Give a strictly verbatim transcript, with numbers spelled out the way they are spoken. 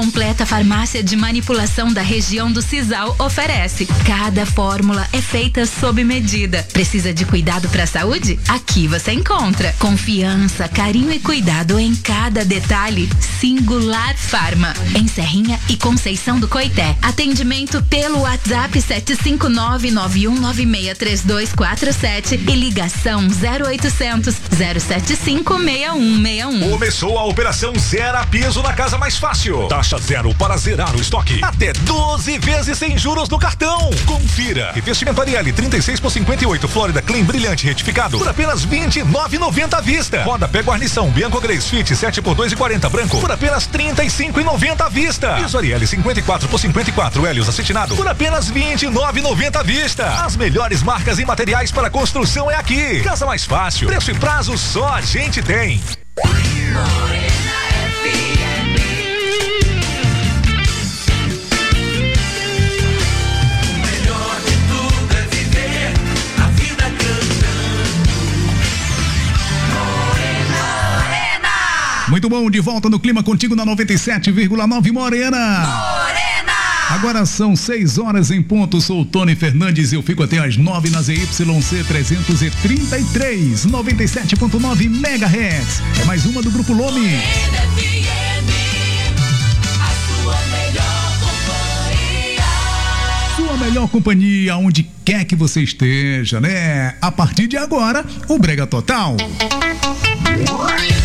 completa farmácia de manipulação da região do Sisal oferece. Cada fórmula é feita sob medida. Precisa de cuidado para a saúde? Aqui você encontra. Confiança, carinho e cuidado em cada detalhe. Singular Farma. Em Serrinha e Conceição do Coité. Atendimento pelo WhatsApp sete cinco nove nove um nove seis três dois quatro sete e ligação zero oitocentos zero sete cinco seis um seis um. Começou a operação Zero Piso na Casa Mais Fácil. Taxa zero para zerar o estoque. Até doze vezes sem juros no cartão. Confira. Revestimento Ariel trinta e seis por cinquenta e oito Flórida Clean Brilhante retificado por apenas vinte e nove reais e noventa centavos à vista. Roda Pé Guarnição Bianco Grace Fit sete por dois e quarenta branco por apenas trinta e cinco reais e noventa centavos à vista. Piso Ariel cinquenta e quatro por cinquenta e quatro Helios acetinado por apenas vinte e nove reais e noventa centavos à vista. As melhores marcas e materiais para construção é aqui. Casa Mais Fácil. Preço e prazo só a gente tem. Morena F M. O melhor de tudo é viver a vida cantando. Morena, Morena. Muito bom, de volta no clima contigo na noventa e sete vírgula nove Morena. Morena. Agora são seis horas em ponto, sou o Tony Fernandes e eu fico até às nove na Z Y C trezentos e trinta e três, noventa e sete ponto nove megahertz. É mais uma do Grupo Lome. Sua melhor companhia, onde quer que você esteja, né? A partir de agora, o Brega Total.